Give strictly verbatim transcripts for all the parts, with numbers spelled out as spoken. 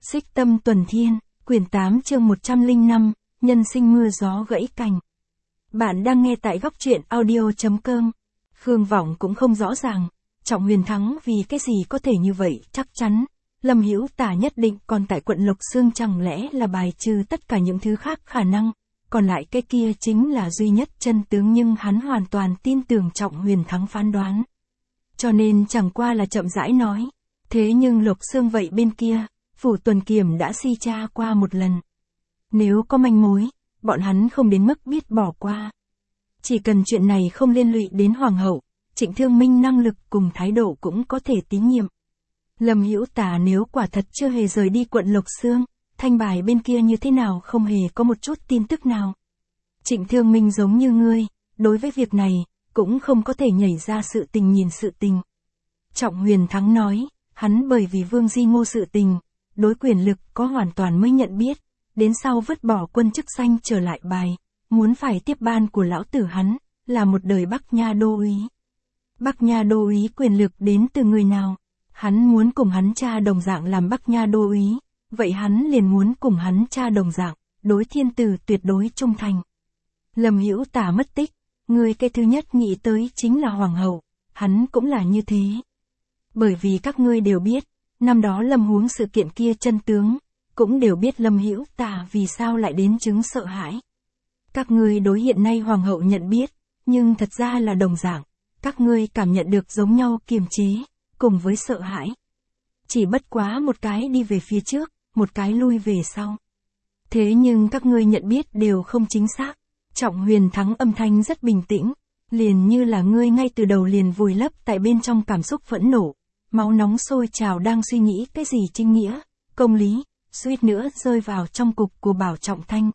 Xích Tâm Tuần Thiên, quyển tám chương một trăm lẻ năm, nhân sinh mưa gió gãy cành. Bạn đang nghe tại góc truyện audio chấm com. Khương Vọng cũng không rõ ràng, Trọng Huyền thắng vì cái gì có thể như vậy, chắc chắn. Lâm Hữu Tả nhất định còn tại quận Lộc Xương chẳng lẽ là bài trừ tất cả những thứ khác khả năng, còn lại cái kia chính là duy nhất chân tướng, nhưng hắn hoàn toàn tin tưởng Trọng Huyền thắng phán đoán. Cho nên chẳng qua là chậm rãi nói. Thế nhưng Lộc Xương vậy bên kia, Phủ Tuần Kiểm đã si tra qua một lần. Nếu có manh mối, bọn hắn không đến mức biết bỏ qua. Chỉ cần chuyện này không liên lụy đến Hoàng hậu, Trịnh Thương Minh năng lực cùng thái độ cũng có thể tín nhiệm. Lâm Hữu Tả nếu quả thật chưa hề rời đi quận Lộc Xương, thanh bài bên kia như thế nào không hề có một chút tin tức nào. Trịnh Thương Minh giống như ngươi, đối với việc này, cũng không có thể nhảy ra sự tình nhìn sự tình. Trọng Huyền thắng nói, hắn bởi vì Vương Di Ngô sự tình, đối quyền lực có hoàn toàn mới nhận biết, đến sau vứt bỏ quân chức danh trở lại bài, muốn phải tiếp ban của lão tử hắn, là một đời Bắc Nha đô úy. Bắc Nha đô úy quyền lực đến từ người nào? Hắn muốn cùng hắn cha đồng dạng làm Bắc Nha đô úy, vậy hắn liền muốn cùng hắn cha đồng dạng, đối thiên tử tuyệt đối trung thành. Lâm Hữu Tả mất tích, người cái thứ nhất nghĩ tới chính là Hoàng hậu, hắn cũng là như thế. Bởi vì các ngươi đều biết, năm đó Lâm Huống sự kiện kia chân tướng, cũng đều biết Lâm Hữu Tả vì sao lại đến chứng sợ hãi. Các ngươi đối hiện nay Hoàng hậu nhận biết, nhưng thật ra là đồng dạng, các ngươi cảm nhận được giống nhau kiềm chế, cùng với sợ hãi. Chỉ bất quá một cái đi về phía trước, một cái lui về sau. Thế nhưng các ngươi nhận biết đều không chính xác. Trọng Huyền thắng âm thanh rất bình tĩnh, liền như là ngươi ngay từ đầu liền vùi lấp tại bên trong cảm xúc phẫn nộ, máu nóng sôi trào đang suy nghĩ cái gì chính nghĩa, công lý, suýt nữa rơi vào trong cục của Bảo Trọng Thanh.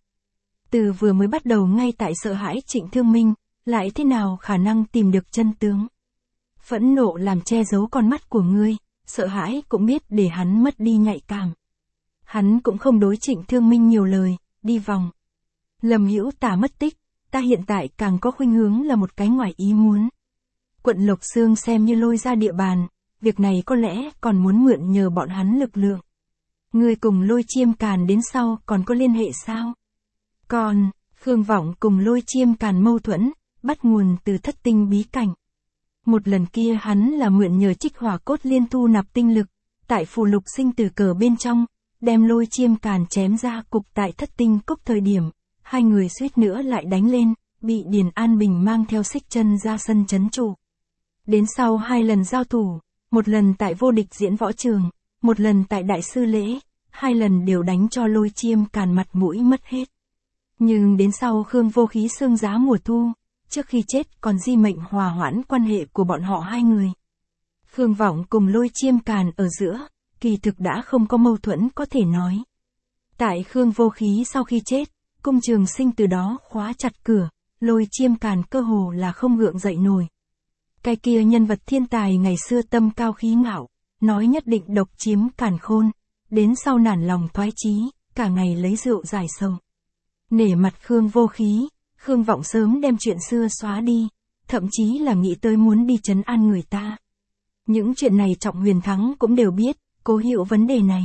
Từ vừa mới bắt đầu ngay tại sợ hãi Trịnh Thương Minh, lại thế nào khả năng tìm được chân tướng. Phẫn nộ làm che giấu con mắt của ngươi, sợ hãi cũng biết để hắn mất đi nhạy cảm. Hắn cũng không đối Trịnh Thương Minh nhiều lời, đi vòng. Lâm Hữu Tả mất tích, ta hiện tại càng có khuynh hướng là một cái ngoài ý muốn. Quận Lộc Xương xem như lôi ra địa bàn, việc này có lẽ còn muốn mượn nhờ bọn hắn lực lượng. Ngươi cùng Lôi Chiêm Càn đến sau còn có liên hệ sao? Còn, Khương Vọng cùng Lôi Chiêm Càn mâu thuẫn, bắt nguồn từ thất tinh bí cảnh. Một lần kia hắn là mượn nhờ Trích Hỏa Cốt Liên thu nạp tinh lực, tại phù lục sinh tử cờ bên trong, đem Lôi Chiêm Càn chém ra cục tại thất tinh cốc thời điểm, hai người suýt nữa lại đánh lên, bị Điền An Bình mang theo xích chân ra sân trấn trụ. Đến sau hai lần giao thủ, một lần tại vô địch diễn võ trường, một lần tại đại sư lễ, hai lần đều đánh cho Lôi Chiêm Càn mặt mũi mất hết. Nhưng đến sau Khương Vô Khí xương giá mùa thu, trước khi chết còn di mệnh hòa hoãn quan hệ của bọn họ hai người. Khương Vọng cùng Lôi Chiêm Càn ở giữa, kỳ thực đã không có mâu thuẫn có thể nói. Tại Khương Vô Khí sau khi chết, cung Trường Sinh từ đó khóa chặt cửa, Lôi Chiêm Càn cơ hồ là không gượng dậy nổi. Cái kia nhân vật thiên tài ngày xưa tâm cao khí ngạo, nói nhất định độc chiếm càn khôn, đến sau nản lòng thoái chí, cả ngày lấy rượu giải sầu. Nể mặt Khương Vô Khí, Khương Vọng sớm đem chuyện xưa xóa đi, thậm chí là nghĩ tới muốn đi trấn an người ta. Những chuyện này Trọng Huyền thắng cũng đều biết, cố hiểu vấn đề này.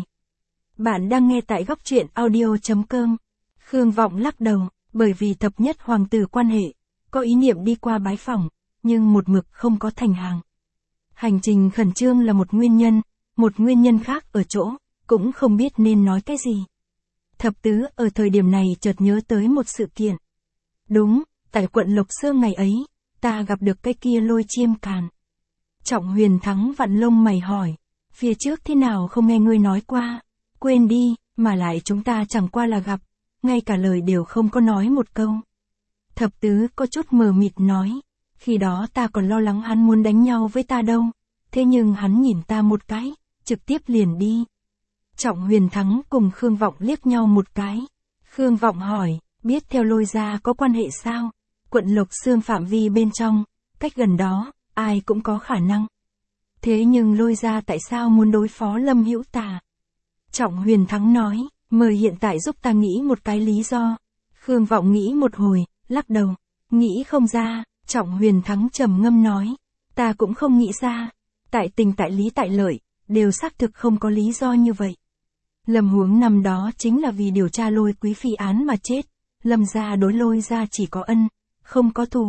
Bạn đang nghe tại góc truyện audio chấm com. Khương Vọng lắc đầu, bởi vì thập nhất hoàng tử quan hệ, có ý niệm đi qua bái phỏng, nhưng một mực không có thành hàng. Hành trình khẩn trương là một nguyên nhân, một nguyên nhân khác ở chỗ, cũng không biết nên nói cái gì. Thập tứ ở thời điểm này chợt nhớ tới một sự kiện. Đúng, tại quận Lộc Xương ngày ấy, ta gặp được cái kia Lôi Chiêm Càn. Trọng Huyền thắng vặn lông mày hỏi, phía trước thế nào không nghe ngươi nói qua, quên đi, mà lại chúng ta chẳng qua là gặp, ngay cả lời đều không có nói một câu. Thập tứ có chút mờ mịt nói, khi đó ta còn lo lắng hắn muốn đánh nhau với ta đâu, thế nhưng hắn nhìn ta một cái, trực tiếp liền đi. Trọng Huyền thắng cùng Khương Vọng liếc nhau một cái. Khương Vọng hỏi, biết theo Lôi gia có quan hệ sao? Quận Lộc Xương phạm vi bên trong, cách gần đó, ai cũng có khả năng. Thế nhưng Lôi gia tại sao muốn đối phó Lâm Hữu Tả? Trọng Huyền thắng nói, mời hiện tại giúp ta nghĩ một cái lý do. Khương Vọng nghĩ một hồi, lắc đầu, nghĩ không ra. Trọng Huyền thắng trầm ngâm nói, ta cũng không nghĩ ra. Tại tình tại lý tại lợi, đều xác thực không có lý do như vậy. Lâm Huống năm đó chính là vì điều tra Lôi Quý Phi án mà chết, Lâm gia đối Lôi gia chỉ có ân, không có thù.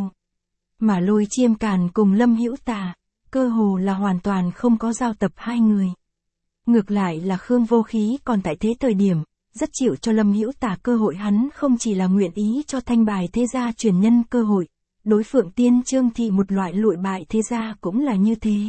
Mà Lôi Chiêm Càn cùng Lâm Hữu Tà, cơ hồ là hoàn toàn không có giao tập hai người. Ngược lại là Khương Vô Khí còn tại thế thời điểm, rất chịu cho Lâm Hữu Tà cơ hội, hắn không chỉ là nguyện ý cho Thanh Bài thế gia truyền nhân cơ hội, đối Phượng Tiên Trương Thị một loại lụi bại thế gia cũng là như thế.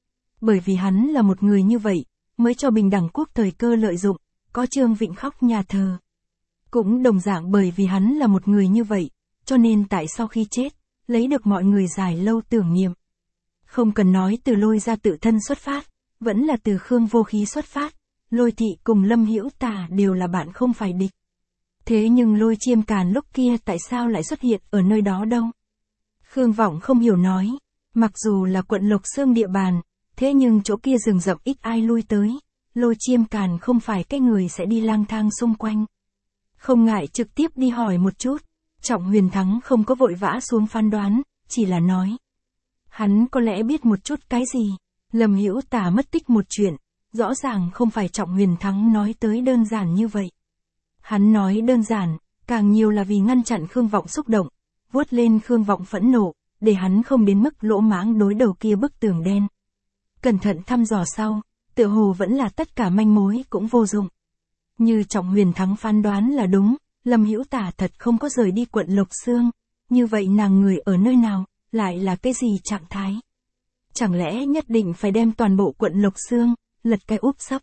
Bởi vì hắn là một người như vậy, mới cho Bình Đẳng Quốc thời cơ lợi dụng, có Trương Vịnh khóc nhà thờ. Cũng đồng dạng bởi vì hắn là một người như vậy, cho nên tại sau khi chết, lấy được mọi người dài lâu tưởng niệm. Không cần nói từ Lôi gia tự thân xuất phát, vẫn là từ Khương Vô Khí xuất phát, Lôi Thị cùng Lâm Hữu Tà đều là bạn không phải địch. Thế nhưng Lôi Chiêm Càn lúc kia tại sao lại xuất hiện ở nơi đó đâu? Khương Vọng không hiểu nói, mặc dù là quận Lộc Xương địa bàn, thế nhưng chỗ kia rừng rậm ít ai lui tới, Lôi Chiêm Càn không phải cái người sẽ đi lang thang xung quanh. Không ngại trực tiếp đi hỏi một chút, Trọng Huyền Thắng không có vội vã xuống phán đoán, chỉ là nói. Hắn có lẽ biết một chút cái gì, Lâm Hữu Tà mất tích một chuyện, rõ ràng không phải Trọng Huyền Thắng nói tới đơn giản như vậy. Hắn nói đơn giản, càng nhiều là vì ngăn chặn Khương Vọng xúc động, vuốt lên Khương Vọng phẫn nộ, để hắn không đến mức lỗ mãng đối đầu kia bức tường đen. Cẩn thận thăm dò sau, tựa hồ vẫn là tất cả manh mối cũng vô dụng. Như Trọng Huyền Thắng phán đoán là đúng, Lâm Hữu Tà thật không có rời đi quận Lộc Xương, như vậy nàng người ở nơi nào, lại là cái gì trạng thái? Chẳng lẽ nhất định phải đem toàn bộ quận Lộc Xương, lật cái úp sấp?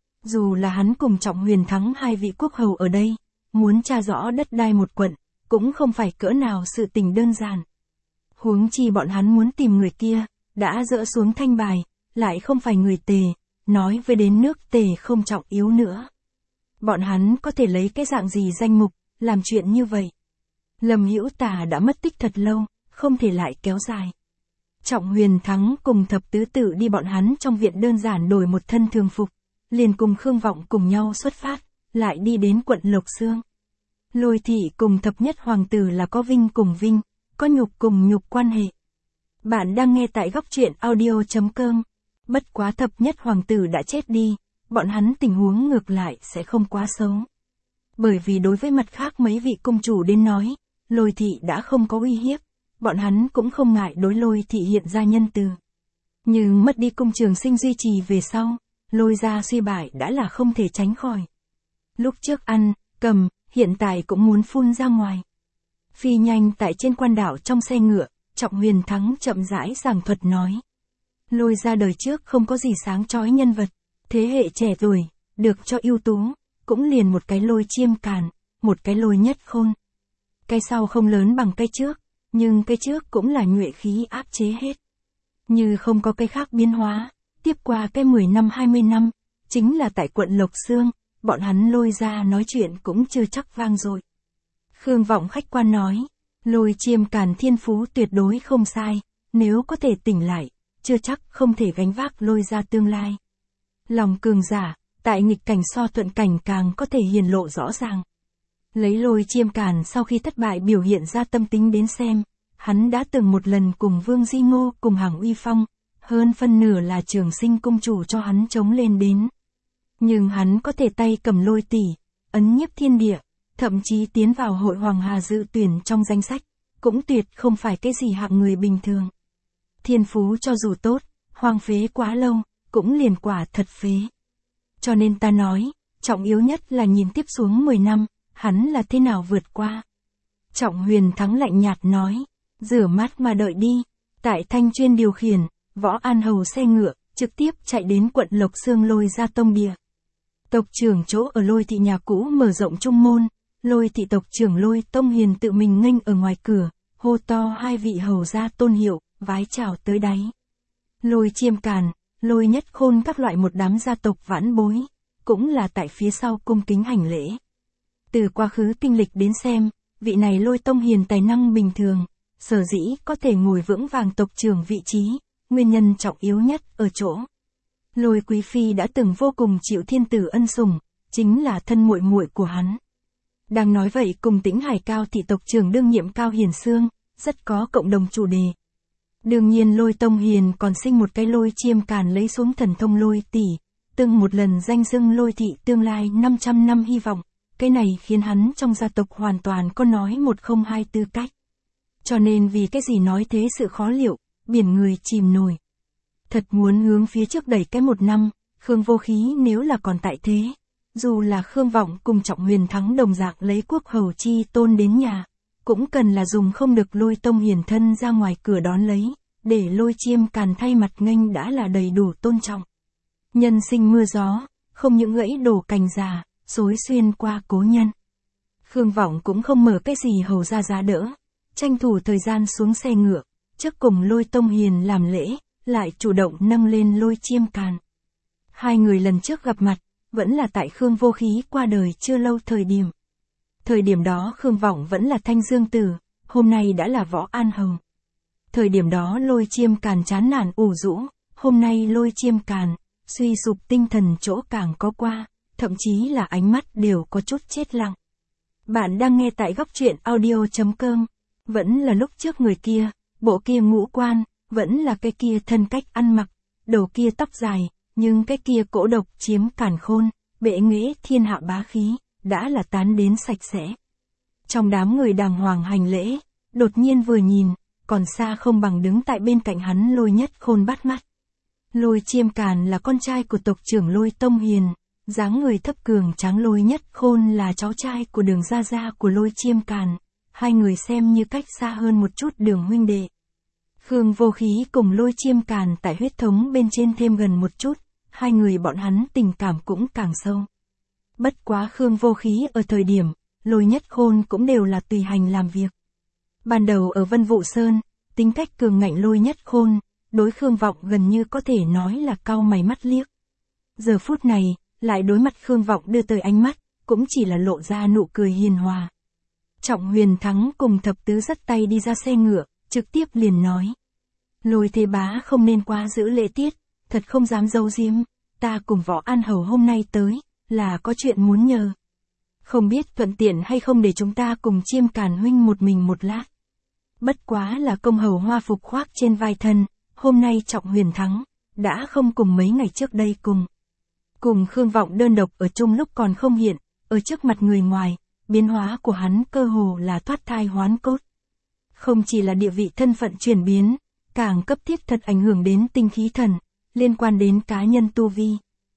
Dù là hắn cùng Trọng Huyền Thắng hai vị quốc hầu ở đây, muốn tra rõ đất đai một quận, cũng không phải cỡ nào sự tình đơn giản. Huống chi bọn hắn muốn tìm người kia, đã dỡ xuống Thanh Bài, lại không phải người Tề, nói với đến nước Tề không trọng yếu nữa. Bọn hắn có thể lấy cái dạng gì danh mục, làm chuyện như vậy? Lâm Hữu Tà đã mất tích thật lâu, không thể lại kéo dài. Trọng Huyền Thắng cùng thập tứ tử đi bọn hắn trong viện đơn giản đổi một thân thường phục, liền cùng Khương Vọng cùng nhau xuất phát, lại đi đến quận Lộc Xương. Lôi Thị cùng thập nhất hoàng tử là có vinh cùng vinh, có nhục cùng nhục quan hệ. Bạn đang nghe tại góc truyện audio chấm com. Bất quá thập nhất hoàng tử đã chết đi, bọn hắn tình huống ngược lại sẽ không quá xấu. Bởi vì đối với mặt khác mấy vị cung chủ đến nói, Lôi Thị đã không có uy hiếp, bọn hắn cũng không ngại đối Lôi Thị hiện ra nhân từ. Nhưng mất đi cung Trường Sinh duy trì về sau, Lôi gia suy bại đã là không thể tránh khỏi. Lúc trước ăn, cầm, hiện tại cũng muốn phun ra ngoài. Phi nhanh tại trên quan đảo trong xe ngựa, Trọng Huyền Thắng chậm rãi giảng thuật nói. Lôi gia đời trước không có gì sáng chói nhân vật, thế hệ trẻ tuổi, được cho ưu tú, cũng liền một cái Lôi Chiêm Càn, một cái Lôi Nhất Khôn. Cái sau không lớn bằng cái trước, nhưng cái trước cũng là nhuệ khí áp chế hết. Như không có cái khác biến hóa, tiếp qua cái mười năm hai mươi năm, chính là tại quận Lộc Xương, bọn hắn Lôi gia nói chuyện cũng chưa chắc vang dội. Khương Vọng khách quan nói, Lôi Chiêm Càn thiên phú tuyệt đối không sai, nếu có thể tỉnh lại, chưa chắc không thể gánh vác Lôi gia tương lai. Lòng cường giả, tại nghịch cảnh so thuận cảnh càng có thể hiển lộ rõ ràng. Lấy Lôi Chiêm Càn sau khi thất bại biểu hiện ra tâm tính đến xem, hắn đã từng một lần cùng Vương Di Ngô cùng Hàng Uy Phong, hơn phân nửa là Trường Sinh cung chủ cho hắn chống lên đến. Nhưng hắn có thể tay cầm Lôi tỷ, ấn nhiếp thiên địa, thậm chí tiến vào hội Hoàng Hà dự tuyển trong danh sách, cũng tuyệt không phải cái gì hạng người bình thường. Thiên phú cho dù tốt, hoang phế quá lâu, cũng liền quả thật phế. Cho nên ta nói, trọng yếu nhất là nhìn tiếp xuống mười năm, hắn là thế nào vượt qua. Trọng Huyền Thắng lạnh nhạt nói, rửa mắt mà đợi đi. Tại Thanh Chuyên điều khiển, Võ An Hầu xe ngựa, trực tiếp chạy đến quận Lộc Xương Lôi gia tông địa. Tộc trưởng chỗ ở Lôi thị nhà cũ mở rộng trung môn, Lôi thị tộc trưởng Lôi Tông Hiền tự mình nghênh ở ngoài cửa, hô to hai vị hầu gia tôn hiệu, vái chào tới đáy. Lôi Chiêm Càn, Lôi Nhất Khôn các loại một đám gia tộc vãn bối, cũng là tại phía sau cung kính hành lễ. Từ quá khứ kinh lịch đến xem, vị này Lôi Tông Hiền tài năng bình thường, sở dĩ có thể ngồi vững vàng tộc trưởng vị trí, nguyên nhân trọng yếu nhất ở chỗ. Lôi Quý Phi đã từng vô cùng chịu thiên tử ân sủng, chính là thân muội muội của hắn. Đang nói vậy cùng Tĩnh Hải Cao thị tộc trưởng đương nhiệm Cao Hiền Sương, rất có cộng đồng chủ đề. Đương nhiên Lôi Tông Hiền còn sinh một cái Lôi Chiêm Càn lấy xuống thần thông Lôi tỷ, từng một lần danh xưng Lôi thị tương lai năm trăm năm hy vọng, cái này khiến hắn trong gia tộc hoàn toàn có nói một không hai tư cách. Cho nên vì cái gì nói thế sự khó liệu, biển người chìm nổi. Thật muốn hướng phía trước đẩy cái một năm, Khương Vô Khí nếu là còn tại thế, dù là Khương Vọng cùng Trọng Huyền Thắng đồng dạng lấy quốc hầu chi tôn đến nhà, cũng cần là dùng không được Lôi Tông hiển thân ra ngoài cửa đón lấy, để Lôi Chiêm Càn thay mặt nghênh đã là đầy đủ tôn trọng. Nhân sinh mưa gió, không những gãy đổ cành già, xối xuyên qua cố nhân. Khương Vọng cũng không mở cái gì hầu ra giá đỡ, tranh thủ thời gian xuống xe ngựa, trước cùng Lôi Tông Hiền làm lễ, lại chủ động nâng lên Lôi Chiêm Càn. Hai người lần trước gặp mặt, vẫn là tại Khương Vô Khí qua đời chưa lâu thời điểm. Thời điểm đó Khương Vọng vẫn là Thanh Dương Tử, hôm nay đã là Võ An Hầu. Thời điểm đó Lôi Chiêm Càn chán nản ủ rũ, hôm nay Lôi Chiêm Càn, suy sụp tinh thần chỗ càng có qua, thậm chí là ánh mắt đều có chút chết lặng. Bạn đang nghe tại góc truyện audio.com, vẫn là lúc trước người kia, bộ kia ngũ quan, vẫn là cái kia thân cách ăn mặc, đầu kia tóc dài, nhưng cái kia cỗ độc chiếm càn khôn, bệ nghệ thiên hạ bá khí, đã là tán đến sạch sẽ. Trong đám người đàng hoàng hành lễ, đột nhiên vừa nhìn, còn xa không bằng đứng tại bên cạnh hắn Lôi Nhất Khôn bắt mắt. Lôi Chiêm Càn là con trai của tộc trưởng Lôi Tông Hiền, dáng người thấp cường tráng. Lôi Nhất Khôn là cháu trai của Đường gia gia của Lôi Chiêm Càn, hai người xem như cách xa hơn một chút Đường huynh đệ. Khương Vô Khí cùng Lôi Chiêm Càn tại huyết thống bên trên thêm gần một chút, hai người bọn hắn tình cảm cũng càng sâu. Bất quá Khương Vô Khí ở thời điểm, Lôi Nhất Khôn cũng đều là tùy hành làm việc. Ban đầu ở Vân Vũ Sơn, tính cách cường ngạnh Lôi Nhất Khôn, đối Khương Vọng gần như có thể nói là cau mày mắt liếc. Giờ phút này, lại đối mặt Khương Vọng đưa tới ánh mắt, cũng chỉ là lộ ra nụ cười hiền hòa. Trọng Huyền Thắng cùng thập tứ dắt tay đi ra xe ngựa, trực tiếp liền nói. Lôi Thế Bá không nên quá giữ lễ tiết, thật không dám giấu giếm, ta cùng Võ An Hầu hôm nay tới, là có chuyện muốn nhờ. Không biết thuận tiện hay không để chúng ta cùng Chiêm Càn huynh một mình một lát. Bất quá là công hầu hoa phục khoác trên vai thân, hôm nay Trọng Huyền Thắng, đã không cùng mấy ngày trước đây cùng. Cùng Khương Vọng đơn độc ở chung lúc còn không hiện, ở trước mặt người ngoài, biến hóa của hắn cơ hồ là thoát thai hoán cốt. Không chỉ là địa vị thân phận chuyển biến, càng cấp thiết thật ảnh hưởng đến tinh khí thần, liên quan đến cá nhân tu vi.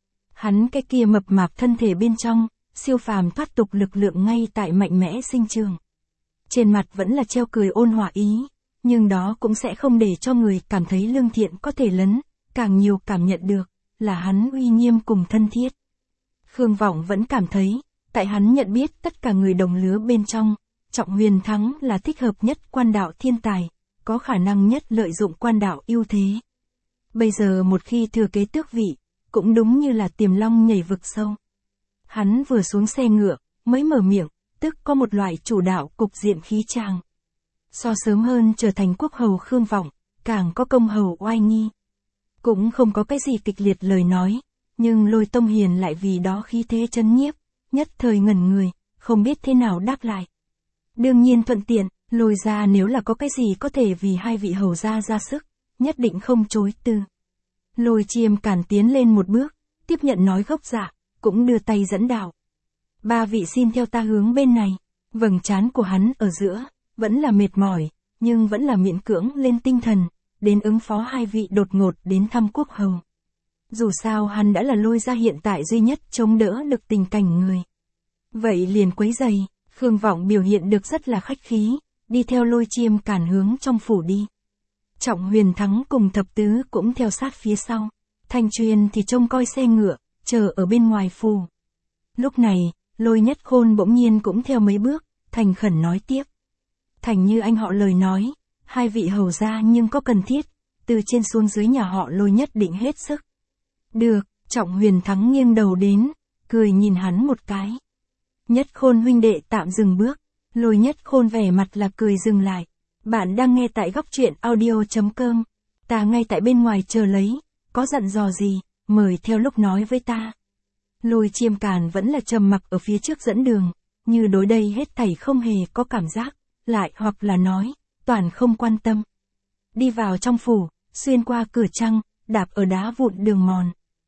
Hắn cái kia mập mạp thân thể bên trong, siêu phàm thoát tục lực lượng ngay tại mạnh mẽ sinh trường. Trên mặt vẫn là treo cười ôn hòa ý, nhưng đó cũng sẽ không để cho người cảm thấy lương thiện có thể lấn, càng nhiều cảm nhận được, là hắn uy nghiêm cùng thân thiết. Khương Vọng vẫn cảm thấy, tại hắn nhận biết tất cả người đồng lứa bên trong, Trọng Huyền Thắng là thích hợp nhất quan đạo thiên tài, có khả năng nhất lợi dụng quan đạo ưu thế. Bây giờ một khi thừa kế tước vị, cũng đúng như là tiềm long nhảy vực sâu. Hắn vừa xuống xe ngựa, mới mở miệng, tức có một loại chủ đạo cục diện khí tràng. So sớm hơn trở thành quốc hầu Khương Vọng, càng có công hầu oai nghi. Cũng không có cái gì kịch liệt lời nói, nhưng Lôi Tông Hiền lại vì đó khí thế chấn nhiếp, nhất thời ngẩn người, không biết thế nào đáp lại. Đương nhiên thuận tiện, Lôi gia nếu là có cái gì có thể vì hai vị hầu gia ra sức, nhất định không chối từ. Lôi Chiêm Càn tiến lên một bước, tiếp nhận nói gốc dạ, cũng đưa tay dẫn đạo. Ba vị xin theo ta hướng bên này, vầng trán của hắn ở giữa, vẫn là mệt mỏi, nhưng vẫn là miễn cưỡng lên tinh thần, đến ứng phó hai vị đột ngột đến thăm quốc hầu. Dù sao hắn đã là Lôi gia hiện tại duy nhất chống đỡ được tình cảnh người. Vậy liền quấy giày, Khương Vọng biểu hiện được rất là khách khí, đi theo Lôi Chiêm Càn hướng trong phủ đi. Trọng Huyền Thắng cùng thập tứ cũng theo sát phía sau, Thanh Truyền thì trông coi xe ngựa, chờ ở bên ngoài phủ. Lúc này, Lôi Nhất Khôn bỗng nhiên cũng theo mấy bước, thành khẩn nói tiếp. Thành như anh họ lời nói, hai vị hầu gia nhưng có cần thiết, từ trên xuống dưới nhà họ Lôi nhất định hết sức. Được, Trọng Huyền Thắng nghiêng đầu đến, cười nhìn hắn một cái. Nhất Khôn huynh đệ tạm dừng bước, Lôi Nhất Khôn vẻ mặt là cười dừng lại. Bạn đang nghe tại góc truyện audio.com, ta ngay tại bên ngoài chờ lấy, có dặn dò gì, mời theo lúc nói với ta. Lôi Chiêm Càn vẫn là trầm mặc ở phía trước dẫn đường, như đối đây hết thảy không hề có cảm giác, lại hoặc là nói, toàn không quan tâm. Đi vào trong phủ, xuyên qua cửa trăng, đạp ở đá vụn đường mòn.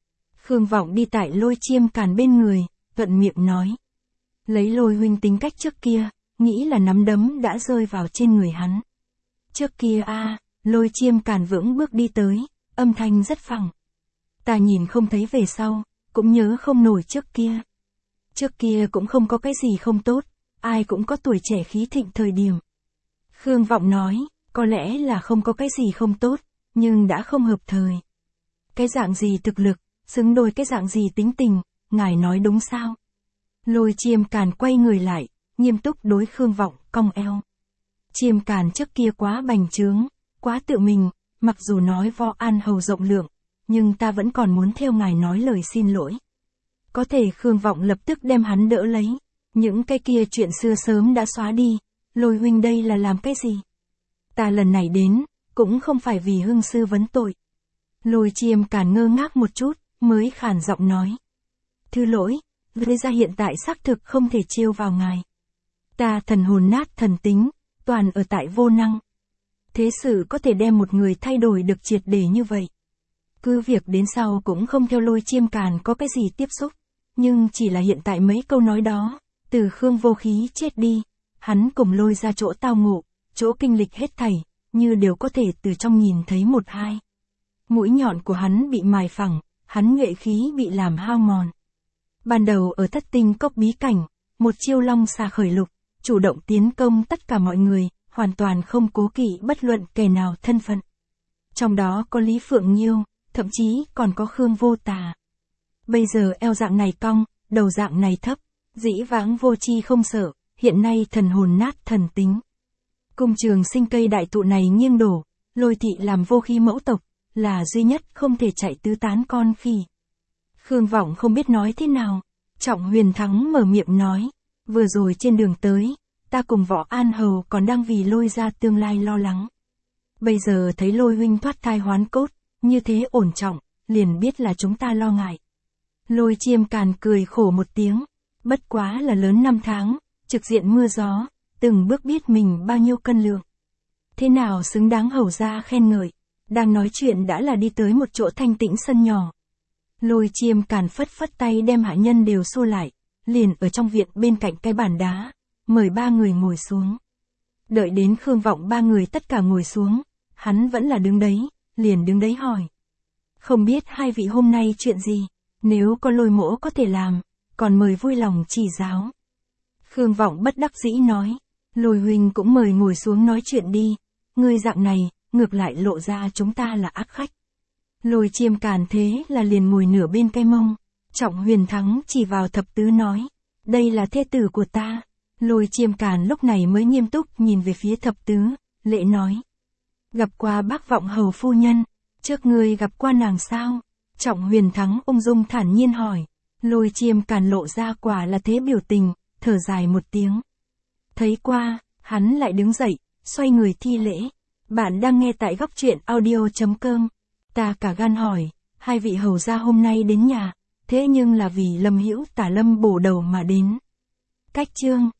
Khương Vọng đi tại Lôi Chiêm Càn bên người, thuận miệng nói. Lấy Lôi huynh tính cách trước kia, nghĩ là nắm đấm đã rơi vào trên người hắn. Trước kia a à, Lôi Chiêm Càn vững bước đi tới, âm thanh rất phẳng. Ta nhìn không thấy về sau, cũng nhớ không nổi trước kia. Trước kia cũng không có cái gì không tốt, ai cũng có tuổi trẻ khí thịnh thời điểm. Khương Vọng nói, có lẽ là không có cái gì không tốt, nhưng đã không hợp thời. Cái dạng gì thực lực, xứng đôi cái dạng gì tính tình, ngài nói đúng sao? Lôi Chiêm Càn quay người lại, nghiêm túc đối Khương Vọng, cong eo. Chiêm Càn trước kia quá bành trướng, quá tự mình, mặc dù nói Võ An Hầu rộng lượng, nhưng ta vẫn còn muốn theo ngài nói lời xin lỗi. Có thể Khương Vọng lập tức đem hắn đỡ lấy. Những cái kia chuyện xưa sớm đã xóa đi, Lôi huynh đây là làm cái gì? Ta lần này đến, cũng không phải vì hưng sư vấn tội. Lôi Chiêm Càn ngơ ngác một chút, mới khản giọng nói. Thư lỗi, Lê gia hiện tại xác thực không thể chiêu vào ngài. Ta thần hồn nát thần tính, toàn ở tại vô năng. Thế sự có thể đem một người thay đổi được triệt để như vậy. Cứ việc đến sau cũng không theo Lôi Chiêm Càn có cái gì tiếp xúc, nhưng chỉ là hiện tại mấy câu nói đó, từ Khương Vô Khí chết đi, hắn cùng Lôi ra chỗ tao ngộ, chỗ kinh lịch hết thảy, như đều có thể từ trong nhìn thấy một hai. Mũi nhọn của hắn bị mài phẳng, hắn nhuệ khí bị làm hao mòn. Ban đầu ở Thất Tinh Cốc bí cảnh, một chiêu long xà khởi lục, chủ động tiến công tất cả mọi người, hoàn toàn không cố kỵ bất luận kẻ nào thân phận. Trong đó có Lý Phượng Nhiêu, thậm chí còn có Khương Vô Tà. Bây giờ eo dạng này cong, đầu dạng này thấp, dĩ vãng vô chi không sợ, hiện nay thần hồn nát thần tính. Cung Trường Sinh cây đại thụ này nghiêng đổ, Lôi thị làm vô khí mẫu tộc, là duy nhất không thể chạy tứ tán con khỉ. Khương Vọng không biết nói thế nào, Trọng Huyền Thắng mở miệng nói, vừa rồi trên đường tới, ta cùng Võ An Hầu còn đang vì Lôi ra tương lai lo lắng. Bây giờ thấy Lôi huynh thoát thai hoán cốt, như thế ổn trọng, liền biết là chúng ta lo ngại. Lôi Chiêm Càn cười khổ một tiếng, bất quá là lớn năm tháng, trực diện mưa gió, từng bước biết mình bao nhiêu cân lượng. Thế nào xứng đáng hầu ra khen ngợi, đang nói chuyện đã là đi tới một chỗ thanh tĩnh sân nhỏ. Lôi Chiêm Càn phất phất tay đem hạ nhân đều xô lại, liền ở trong viện bên cạnh cái bàn đá, mời ba người ngồi xuống. Đợi đến Khương Vọng ba người tất cả ngồi xuống, hắn vẫn là đứng đấy, liền đứng đấy hỏi. Không biết hai vị hôm nay chuyện gì, nếu có Lôi mỗ có thể làm, còn mời vui lòng chỉ giáo. Khương Vọng bất đắc dĩ nói, Lôi huynh cũng mời ngồi xuống nói chuyện đi, ngươi dạng này, ngược lại lộ ra chúng ta là ác khách. Lôi Chiêm Càn thế là liền ngồi nửa bên cái mông, Trọng Huyền Thắng chỉ vào thập tứ nói, đây là thê tử của ta. Lôi Chiêm Càn lúc này mới nghiêm túc nhìn về phía thập tứ, lễ nói. Gặp qua bác Vọng hầu phu nhân, trước ngươi gặp qua nàng sao? Trọng Huyền Thắng ung dung thản nhiên hỏi. Lôi Chiêm Càn lộ ra quả là thế biểu tình, thở dài một tiếng. Thấy qua, hắn lại đứng dậy, xoay người thi lễ. Bạn đang nghe tại góc truyện audio chấm com. Ta cả gan hỏi, hai vị hầu gia hôm nay đến nhà, thế nhưng là vì Lâm Hữu Tả Lâm bổ đầu mà đến. Cách chương